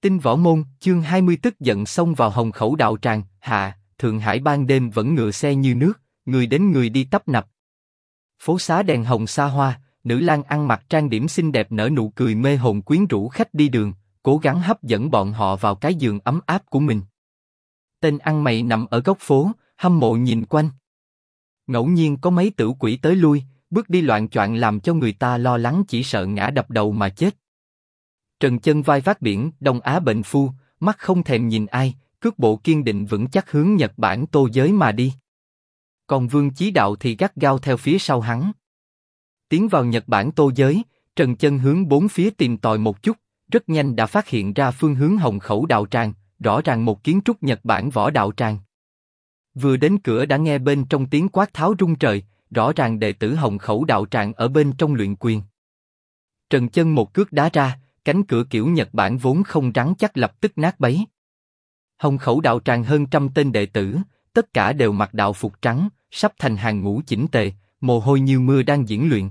Tinh Võ Môn, chương 20 tức giận xông vào Hồng Khẩu đạo tràng. Hạ, Thượng Hải ban đêm vẫn ngựa xe như nước, người đến người đi tấp nập. Phố xá đèn hồng xa hoa, nữ lang ăn mặc trang điểm xinh đẹp nở nụ cười mê hồn quyến rũ khách đi đường, cố gắng hấp dẫn bọn họ vào cái giường ấm áp của mình. Tên ăn mày nằm ở góc phố, hâm mộ nhìn quanh. Ngẫu nhiên có mấy tử quỷ tới lui, bước đi loạng choạng làm cho người ta lo lắng chỉ sợ ngã đập đầu mà chết. Trần Chân vai vác biển, Đông Á bệnh phu, mắt không thèm nhìn ai, cước bộ kiên định vững chắc hướng Nhật Bản Tô Giới mà đi. Còn Vương Chí Đạo thì gắt gao theo phía sau hắn. Tiến vào Nhật Bản Tô Giới, Trần Chân hướng bốn phía tìm tòi một chút, rất nhanh đã phát hiện ra phương hướng Hồng Khẩu đạo tràng, rõ ràng một kiến trúc Nhật Bản võ đạo tràng. Vừa đến cửa đã nghe bên trong tiếng quát tháo rung trời, rõ ràng đệ tử Hồng Khẩu đạo tràng ở bên trong luyện quyền. Trần Chân một cước đá ra, cánh cửa kiểu Nhật Bản vốn không rắn chắc lập tức nát bấy. Hồng Khẩu đạo tràng hơn 100 tên đệ tử, tất cả đều mặc đạo phục trắng, sắp thành hàng ngũ chỉnh tề, mồ hôi như mưa đang diễn luyện.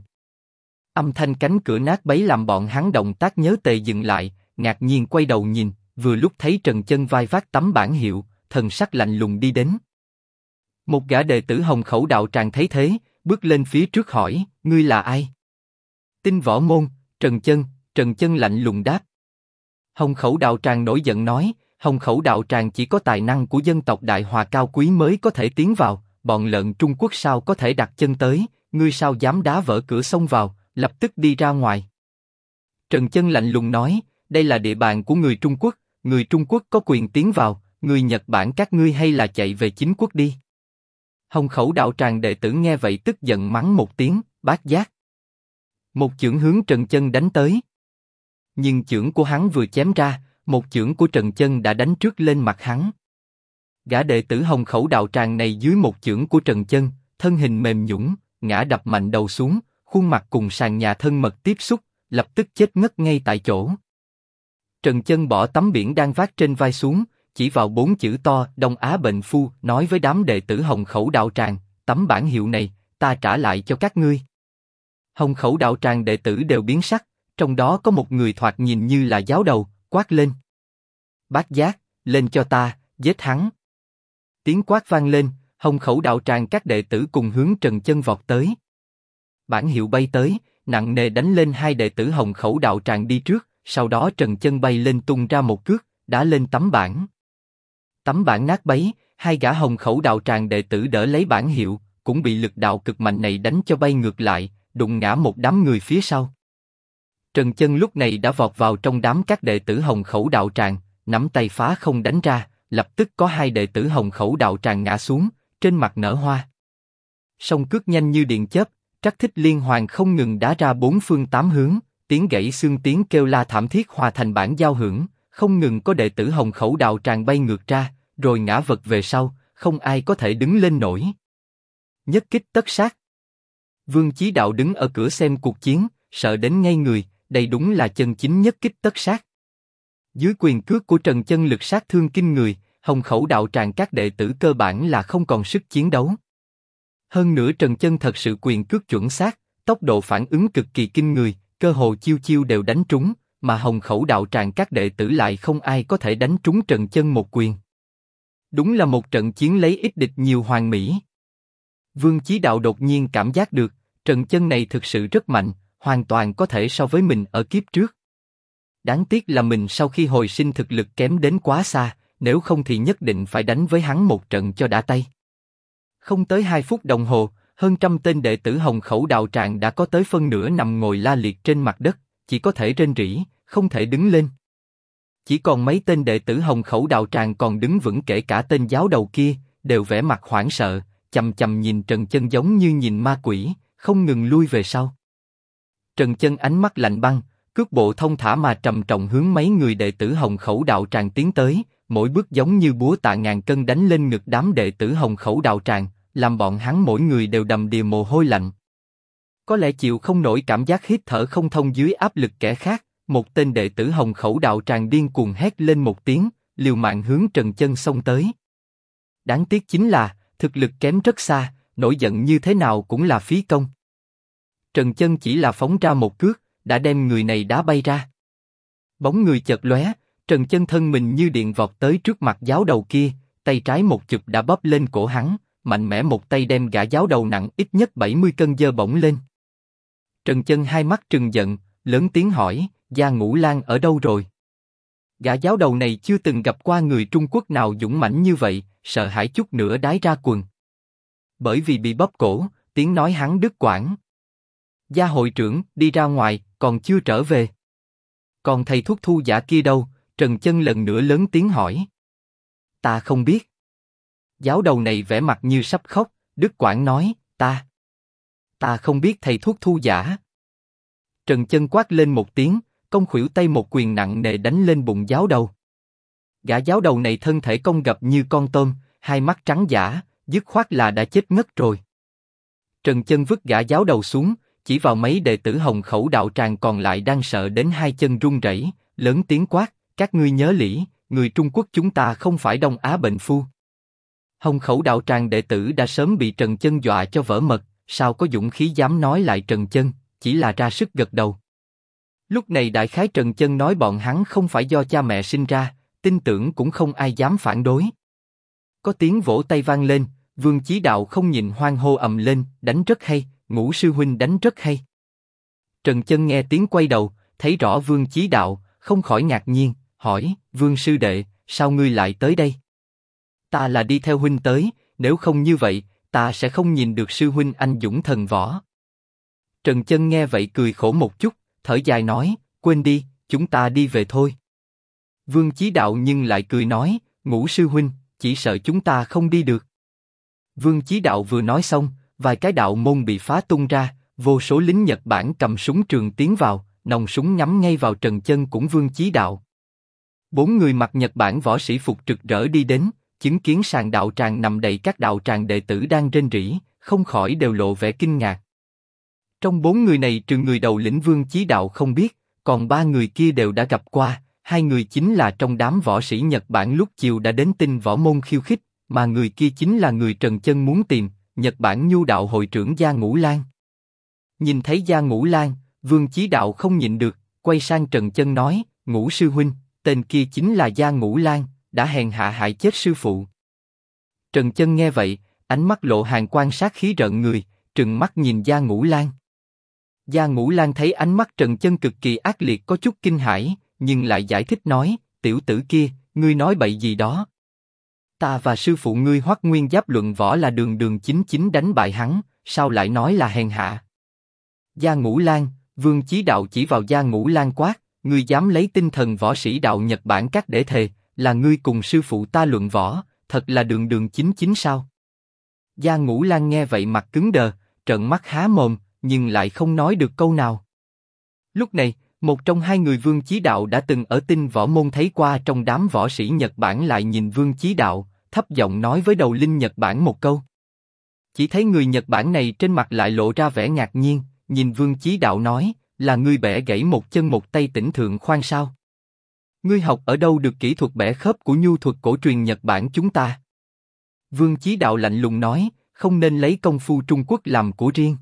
Âm thanh cánh cửa nát bấy làm bọn hắn động tác nhớ tề dừng lại, ngạc nhiên quay đầu nhìn, vừa lúc thấy Trần Chân vai vác tấm bảng hiệu, thần sắc lạnh lùng đi đến. Một gã đệ tử Hồng Khẩu đạo tràng thấy thế, bước lên phía trước hỏi, ngươi là ai? Tinh Võ Môn, Trần Chân. Trần Chân lạnh lùng đáp. Hồng Khẩu đạo tràng nổi giận nói, Hồng Khẩu đạo tràng chỉ có tài năng của dân tộc Đại Hòa cao quý mới có thể tiến vào, bọn lợn Trung Quốc sao có thể đặt chân tới, ngươi sao dám đá vỡ cửa xông vào, lập tức đi ra ngoài. Trần Chân lạnh lùng nói, đây là địa bàn của người Trung Quốc có quyền tiến vào, người Nhật Bản các ngươi hay là chạy về chính quốc đi. Hồng Khẩu đạo tràng đệ tử nghe vậy tức giận mắng một tiếng, bát giác. Một chưởng hướng Trần Chân đánh tới. Nhưng chưởng của hắn vừa chém ra, một chưởng của Trần Chân đã đánh trước lên mặt hắn. Gã đệ tử Hồng Khẩu đạo tràng này dưới một chưởng của Trần Chân, thân hình mềm nhũn, ngã đập mạnh đầu xuống, khuôn mặt cùng sàn nhà thân mật tiếp xúc, lập tức chết ngất ngay tại chỗ. Trần Chân bỏ tấm biển đang vác trên vai xuống, chỉ vào 4 chữ to Đông Á bệnh phu, nói với đám đệ tử Hồng Khẩu đạo tràng, tấm bản hiệu này, ta trả lại cho các ngươi. Hồng Khẩu đạo tràng đệ tử đều biến sắc, trong đó có một người thoạt nhìn như là giáo đầu, quát lên. Bát giác, lên cho ta, giết hắn. Tiếng quát vang lên, Hồng Khẩu đạo tràng các đệ tử cùng hướng Trần Chân vọt tới. Bản hiệu bay tới, nặng nề đánh lên hai đệ tử Hồng Khẩu đạo tràng đi trước, sau đó Trần Chân bay lên tung ra một cước, đá lên tấm bảng. Tấm bảng nát bấy, hai gã Hồng Khẩu đạo tràng đệ tử đỡ lấy bản hiệu, cũng bị lực đạo cực mạnh này đánh cho bay ngược lại, đụng ngã một đám người phía sau. Trần Chân lúc này đã vọt vào trong đám các đệ tử Hồng Khẩu đạo tràng, nắm tay phá không đánh ra, lập tức có hai đệ tử Hồng Khẩu đạo tràng ngã xuống, trên mặt nở hoa. Song cước nhanh như điện chớp, trắc thích liên hoàn không ngừng đá ra bốn phương tám hướng, tiếng gãy xương tiếng kêu la thảm thiết hòa thành bản giao hưởng, không ngừng có đệ tử Hồng Khẩu đạo tràng bay ngược ra, rồi ngã vật về sau, không ai có thể đứng lên nổi. Nhất kích tất sát. Vương Chí Đạo đứng ở cửa xem cuộc chiến, sợ đến ngây người, đây đúng là chân chính nhất kích tất sát. Dưới quyền cước của Trần Chân lực sát thương kinh người, Hồng Khẩu đạo tràng các đệ tử cơ bản là không còn sức chiến đấu. Hơn nữa Trần Chân thật sự quyền cước chuẩn xác, tốc độ phản ứng cực kỳ kinh người, cơ hồ chiêu chiêu đều đánh trúng, mà Hồng Khẩu đạo tràng các đệ tử lại không ai có thể đánh trúng Trần Chân một quyền. Đúng là một trận chiến lấy ít địch nhiều hoàn mỹ. Vương Chí Đạo đột nhiên cảm giác được, Trần Chân này thực sự rất mạnh, hoàn toàn có thể so với mình ở kiếp trước. Đáng tiếc là mình sau khi hồi sinh thực lực kém đến quá xa, nếu không thì nhất định phải đánh với hắn một trận cho đã tay. Không tới 2 phút đồng hồ, hơn 100 tên đệ tử Hồng Khẩu đạo tràng đã có tới phân nửa nằm ngồi la liệt trên mặt đất, chỉ có thể rên rỉ, không thể đứng lên. Chỉ còn mấy tên đệ tử Hồng Khẩu đạo tràng còn đứng vững, kể cả tên giáo đầu kia, đều vẻ mặt hoảng sợ, chằm chằm nhìn Trần Chân giống như nhìn ma quỷ, không ngừng lui về sau. Trần Chân ánh mắt lạnh băng, cước bộ thông thả mà trầm trọng hướng mấy người đệ tử Hồng Khẩu đạo tràng tiến tới, mỗi bước giống như búa tạ ngàn cân đánh lên ngực đám đệ tử Hồng Khẩu đạo tràng, làm bọn hắn mỗi người đều đầm đìa mồ hôi lạnh. Có lẽ chịu không nổi cảm giác hít thở không thông dưới áp lực kẻ khác, một tên đệ tử Hồng Khẩu đạo tràng điên cuồng hét lên một tiếng, liều mạng hướng Trần Chân xông tới. Đáng tiếc chính là thực lực kém rất xa, nổi giận như thế nào cũng là phí công. Trần Chân chỉ là phóng ra một cước, đã đem người này đá bay ra. Bóng người chợt lóe, Trần Chân thân mình như điện vọt tới trước mặt giáo đầu kia, tay trái một chụp đã bóp lên cổ hắn, mạnh mẽ một tay đem gã giáo đầu nặng ít nhất 70 cân giơ bổng lên. Trần Chân hai mắt trừng giận, lớn tiếng hỏi, Gia Ngũ Lang ở đâu rồi? Gã giáo đầu này chưa từng gặp qua người Trung Quốc nào dũng mãnh như vậy, sợ hãi chút nữa đái ra quần. Bởi vì bị bóp cổ, tiếng nói hắn đứt quãng. Gia hội trưởng đi ra ngoài, còn chưa trở về. Còn thầy thuốc thu giả kia đâu? Trần Chân lần nữa lớn tiếng hỏi. Ta không biết. Giáo đầu này vẻ mặt như sắp khóc, đứt quãng nói, ta không biết thầy thuốc thu giả. Trần Chân quát lên một tiếng, cong khuỷu tay một quyền nặng nề đánh lên bụng giáo đầu. Gã giáo đầu này thân thể cong gập như con tôm, hai mắt trắng dã, dứt khoát là đã chết ngất rồi. Trần Chân vứt gã giáo đầu xuống, chỉ vào mấy đệ tử Hồng Khẩu đạo tràng còn lại đang sợ đến hai chân run rẩy, lớn tiếng quát, các ngươi nhớ lỹ, người Trung Quốc chúng ta không phải Đông Á bệnh phu. Hồng Khẩu đạo tràng đệ tử đã sớm bị Trần Chân dọa cho vỡ mật, sao có dũng khí dám nói lại Trần Chân, chỉ là ra sức gật đầu. Lúc này đại khái Trần Chân nói bọn hắn không phải do cha mẹ sinh ra, tin tưởng cũng không ai dám phản đối. Có tiếng vỗ tay vang lên, Vương Chí Đạo không nhìn hoan hô ầm lên, đánh rất hay, Ngũ sư huynh đánh rất hay. Trần Chân nghe tiếng quay đầu, thấy rõ Vương Chí Đạo, không khỏi ngạc nhiên, hỏi, Vương sư đệ, sao ngươi lại tới đây? Ta là đi theo huynh tới, nếu không như vậy, ta sẽ không nhìn được sư huynh anh dũng thần võ. Trần Chân nghe vậy cười khổ một chút, thở dài nói, quên đi, chúng ta đi về thôi. Vương Chí Đạo nhưng lại cười nói, Ngũ sư huynh, chỉ sợ chúng ta không đi được. Vương Chí Đạo vừa nói xong, vài cái đạo môn bị phá tung ra, vô số lính Nhật Bản cầm súng trường tiến vào, nòng súng nhắm ngay vào Trần Chân cũng Vương Chí Đạo. 4 người mặc Nhật Bản võ sĩ phục rực rỡ đi đến, chứng kiến sàn đạo tràng nằm đầy các đạo tràng đệ tử đang rên rỉ, không khỏi đều lộ vẻ kinh ngạc. Trong 4 người này trừ người đầu lĩnh Vương Chí Đạo không biết, còn 3 người kia đều đã gặp qua, 2 người chính là trong đám võ sĩ Nhật Bản lúc chiều đã đến tinh võ môn khiêu khích, mà người kia chính là người Trần Chân muốn tìm, Nhật Bản Nhu đạo hội trưởng Gia Ngũ Lang. Nhìn thấy Gia Ngũ Lang, Vương Chí Đạo không nhịn được, quay sang Trần Chân nói, Ngũ sư huynh, tên kia chính là Gia Ngũ Lang, đã hèn hạ hại chết sư phụ. Trần Chân nghe vậy, ánh mắt lộ hàn quan sát khí rợn người, trừng mắt nhìn Gia Ngũ Lang. Gia Ngũ Lang thấy ánh mắt Trần Chân cực kỳ ác liệt có chút kinh hãi, nhưng lại giải thích nói, tiểu tử kia, ngươi nói bậy gì đó? Ta và sư phụ ngươi Hoắc Nguyên Giáp luận võ là đường đường chính chính đánh bại hắn, sao lại nói là hèn hạ? Gia Ngũ Lang, Vương Chí Đạo chỉ vào Gia Ngũ Lang quát, ngươi dám lấy tinh thần võ sĩ đạo Nhật Bản các để thề, là ngươi cùng sư phụ ta luận võ, thật là đường đường chính chính sao? Gia Ngũ Lang nghe vậy mặt cứng đờ, trợn mắt há mồm, nhưng lại không nói được câu nào. Lúc này, một trong hai người Vương Chí Đạo đã từng ở tinh võ môn thấy qua trong đám võ sĩ Nhật Bản lại nhìn Vương Chí Đạo, thấp giọng nói với đầu linh Nhật Bản một câu. Chỉ thấy người Nhật Bản này trên mặt lại lộ ra vẻ ngạc nhiên, nhìn Vương Chí Đạo nói, là ngươi bẻ gãy một chân một tay tỉnh thượng khoan sao? Ngươi học ở đâu được kỹ thuật bẻ khớp của nhu thuật cổ truyền Nhật Bản chúng ta? Vương Chí Đạo lạnh lùng nói, không nên lấy công phu Trung Quốc làm của riêng.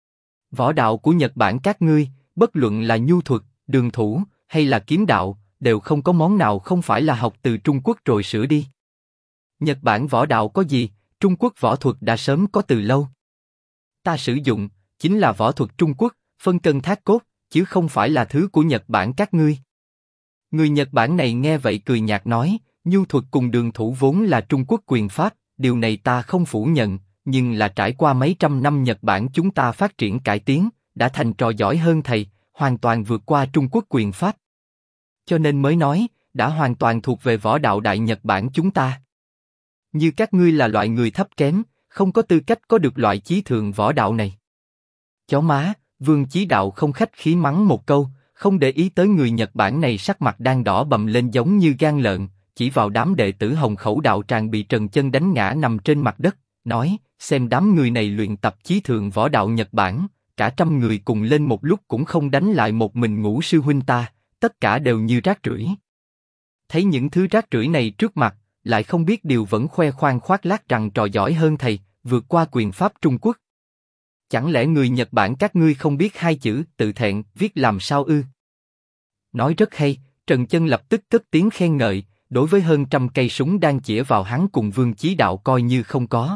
Võ đạo của Nhật Bản các ngươi, bất luận là nhu thuật, đường thủ hay là kiếm đạo, đều không có món nào không phải là học từ Trung Quốc rồi sửa đi. Nhật Bản võ đạo có gì, Trung Quốc võ thuật đã sớm có từ lâu. Ta sử dụng chính là võ thuật Trung Quốc, phân cân thác cốt, chứ không phải là thứ của Nhật Bản các ngươi. Người Nhật Bản này nghe vậy cười nhạt nói, nhu thuật cùng đường thủ vốn là Trung Quốc quyền pháp, điều này ta không phủ nhận, nhưng là trải qua mấy trăm năm Nhật Bản chúng ta phát triển cải tiến, đã thành trò giỏi hơn thầy, hoàn toàn vượt qua Trung Quốc quyền pháp. Cho nên mới nói, đã hoàn toàn thuộc về võ đạo Đại Nhật Bản chúng ta. Như các ngươi là loại người thấp kém, không có tư cách có được loại chí thượng võ đạo này. Chó má, Vương Chí Đạo không khách khí mắng một câu, không để ý tới người Nhật Bản này sắc mặt đang đỏ bầm lên giống như gan lợn, chỉ vào đám đệ tử Hồng Khẩu đạo tràng bị Trần Chân đánh ngã nằm trên mặt đất, nói, xem đám người này luyện tập chí thượng võ đạo Nhật Bản, cả trăm người cùng lên một lúc cũng không đánh lại một mình Ngũ sư huynh ta, tất cả đều như rác rưởi. Thấy những thứ rác rưởi này trước mặt, lại không biết điều vẫn khoe khoang khoác lác rằng trò giỏi hơn thầy, vượt qua quyền pháp Trung Quốc. Chẳng lẽ người Nhật Bản các ngươi không biết hai chữ tự thẹn viết làm sao ư? Nói rất hay, Trần Chân lập tức cất tiếng khen ngợi, đối với hơn 100 cây súng đang chĩa vào hắn cùng Vương Chí Đạo coi như không có.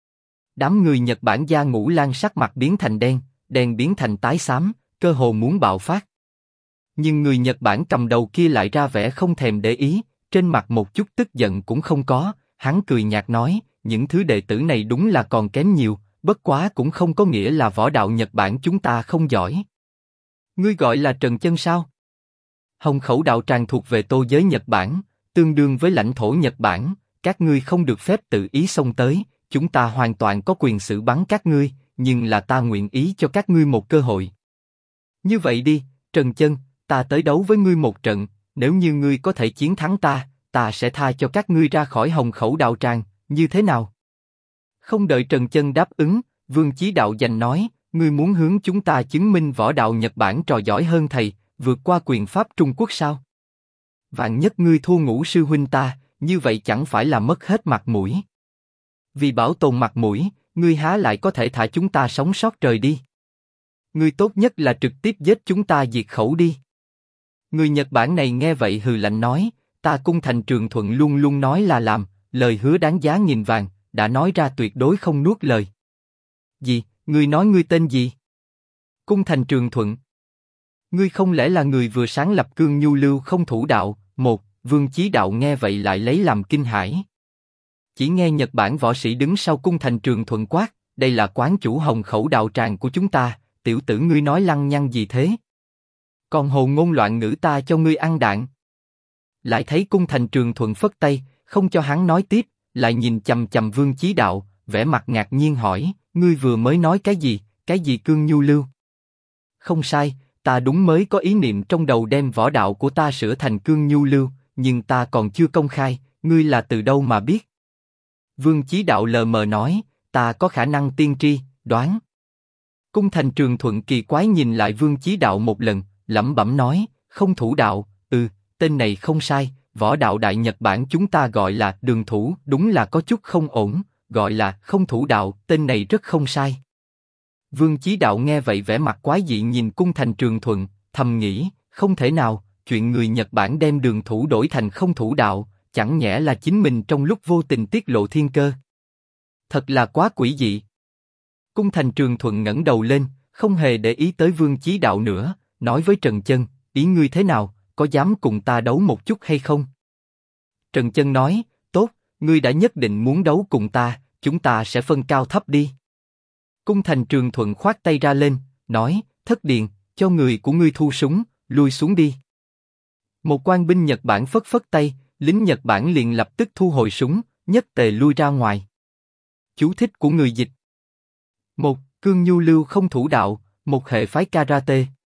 Đám người Nhật Bản da ngũ lang sắc mặt biến thành đen, đen biến thành tái xám, cơ hồ muốn bạo phát. Nhưng người Nhật Bản cầm đầu kia lại ra vẻ không thèm để ý, trên mặt một chút tức giận cũng không có, hắn cười nhạt nói, những thứ đệ tử này đúng là còn kém nhiều, bất quá cũng không có nghĩa là võ đạo Nhật Bản chúng ta không giỏi. Ngươi gọi là Trần Chân sao? Hồng Khẩu đạo tràng thuộc về Tô giới Nhật Bản, tương đương với lãnh thổ Nhật Bản, các ngươi không được phép tự ý xông tới, chúng ta hoàn toàn có quyền xử bắn các ngươi, nhưng là ta nguyện ý cho các ngươi một cơ hội. Như vậy đi, Trần Chân, ta tới đấu với ngươi một trận, nếu như ngươi có thể chiến thắng ta, ta sẽ tha cho các ngươi ra khỏi Hồng Khẩu đạo tràng, như thế nào? Không đợi Trần Chân đáp ứng, Vương Chí Đạo giành nói, ngươi muốn hướng chúng ta chứng minh võ đạo Nhật Bản trò giỏi hơn thầy, vượt qua quyền pháp Trung Quốc sao? Vạn nhất ngươi thua Ngũ sư huynh ta, như vậy chẳng phải là mất hết mặt mũi? Vì bảo tồn mặt mũi, ngươi há lại có thể thả chúng ta sống sót trời đi? Ngươi tốt nhất là trực tiếp giết chúng ta diệt khẩu đi. Người Nhật Bản này nghe vậy hừ lạnh nói, ta Cung Thành Trường Thuận luôn luôn nói là làm, lời hứa đáng giá nghìn vàng, đã nói ra tuyệt đối không nuốt lời. Gì? Ngươi nói ngươi tên gì? Cung Thành Trường Thuận. Ngươi không lẽ là người vừa sáng lập Cương Nhu Lưu Không Thủ Đạo? Một, Vương Chí Đạo nghe vậy lại lấy làm kinh hãi. Chỉ nghe Nhật Bản võ sĩ đứng sau Cung Thành Trường Thuận quát, đây là quán chủ Hồng Khẩu đạo tràng của chúng ta, tiểu tử ngươi nói lăng nhăng gì thế? Còn hồ ngôn loạn ngữ ta cho ngươi ăn đạn. Lại thấy Cung Thành Trường Thuận phất tay, không cho hắn nói tiếp, lại nhìn chằm chằm Vương Chí Đạo, vẻ mặt ngạc nhiên hỏi, ngươi vừa mới nói cái gì Cương Nhu Lưu? Không sai, ta đúng mới có ý niệm trong đầu đem võ đạo của ta sửa thành Cương Nhu Lưu, nhưng ta còn chưa công khai, ngươi là từ đâu mà biết? Vương Chí Đạo lờ mờ nói, ta có khả năng tiên tri, đoán. Cung Thành Trường Thuận kỳ quái nhìn lại Vương Chí Đạo một lần, lẩm bẩm nói, Không Thủ Đạo, tên này không sai, võ đạo Đại Nhật Bản chúng ta gọi là Đường Thủ, đúng là có chút không ổn, gọi là Không Thủ Đạo, tên này rất không sai. Vương Chí Đạo nghe vậy vẻ mặt quái dị nhìn Cung Thành Trường Thuận, thầm nghĩ, không thể nào, chuyện người Nhật Bản đem Đường Thủ đổi thành Không Thủ Đạo, chẳng nhẽ là chính mình trong lúc vô tình tiết lộ thiên cơ. Thật là quá quỷ dị. Cung Thành Trường Thuận ngẩng đầu lên, không hề để ý tới Vương Chí Đạo nữa, nói với Trần Chân, ý ngươi thế nào, có dám cùng ta đấu một chút hay không? Trần Chân nói, tốt, ngươi đã nhất định muốn đấu cùng ta, chúng ta sẽ phân cao thấp đi. Cung Thành Trường Thuận khoát tay ra lên, nói, Thất Điền, cho người của ngươi thu súng, lui xuống đi. Một quan binh Nhật Bản phất phất tay, lính Nhật Bản liền lập tức thu hồi súng, nhất tề lui ra ngoài. Chú thích của người dịch. Một, Cương Nhu Lưu Không Thủ Đạo, một hệ phái karate.